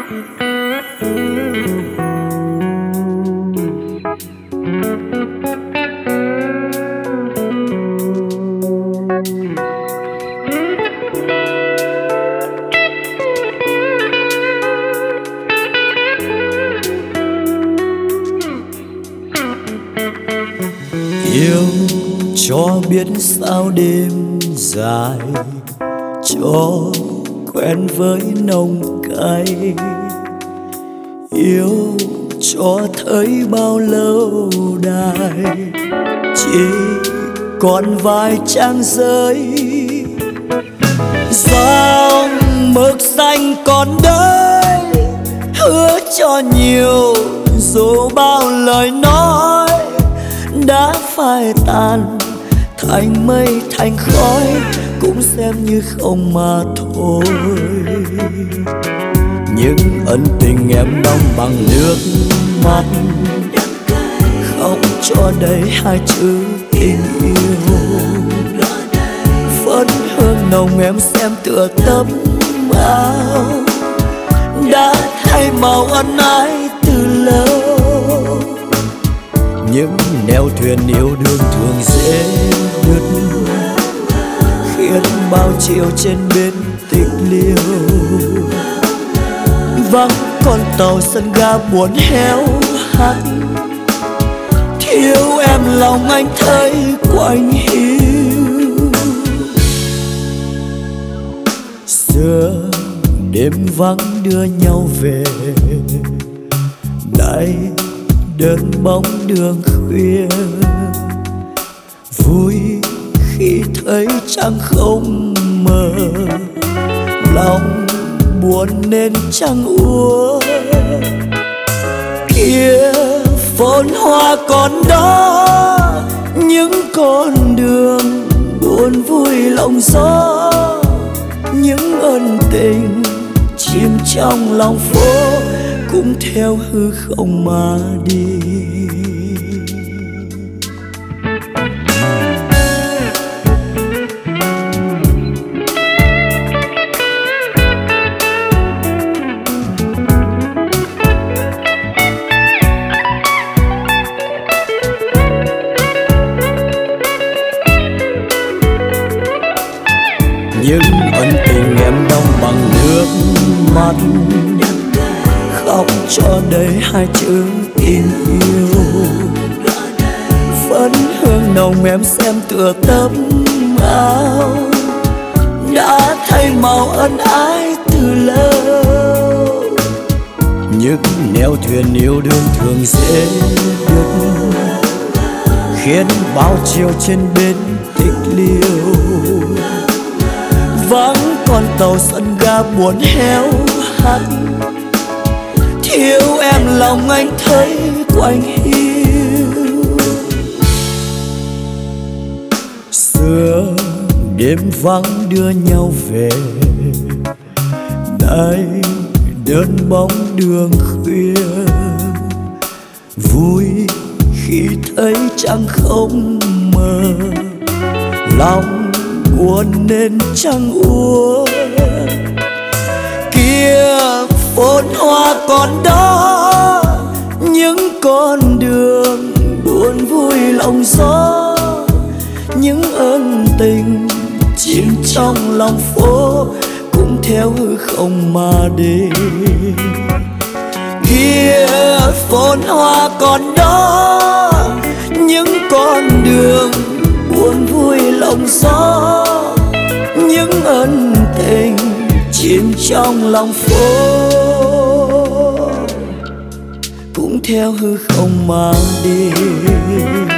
Yêu cho biết sao đêm dài, cho quen với nồng cay. Yêu cho thấy bao lâu đài, chỉ còn vài trang giấy. Dòng mực xanh còn đây, hứa cho nhiều dù bao lời nói đã phai tàn thành mây thành khói, cũng xem như không mà thôi. Những ân tình em đong bằng nước mắt, không cho đầy hai chữ tình yêu. Phấn hương nồng em xem tựa tấm áo đã thay màu ân ái từ lâu. Những nẻo thuyền yêu đương thường dễ đứt, khiến bao chiều trên bến tịch liêu. Vắng con tàu sân ga buồn héo hắt, thiếu em lòng anh thấy quạnh hiu. Xưa đêm vắng đưa nhau về, nay đơn bóng đường khuya. Vui khi thấy trăng không mờ, lòng buồn nên trăng úa. Kia phồn hoa còn đó, những con đường buồn vui lòng gió. Những ân tình chìm trong lòng phố, cũng theo hư không mà đi. Những ân tình em đong bằng nước mắt, khóc cho đầy hai chữ tình yêu. Phấn hương nồng em xem tựa tấm áo đã thay màu ân ái từ lâu. Những nẻo thuyền yêu đương thường dễ đứt, khiến bao chiều trên bến tịch liêu. Vắng con tàu sân ga buồn héo hắt, thiếu em lòng anh thấy quạnh hiu. Xưa đêm vắng đưa nhau về, nay đơn bóng đường khuya. Vui khi thấy trăng không mờ, lòng buồn nên trăng úa. Kia phồn hoa còn đó, những con đường buồn vui lòng gió. Những ân tình chìm trong lòng phố, cũng theo hư không mà đi. Kia phồn hoa còn đó, những con đường buồn vui lòng gió. Những ân tình chìm trong lòng phố, cũng theo hư không mà đi.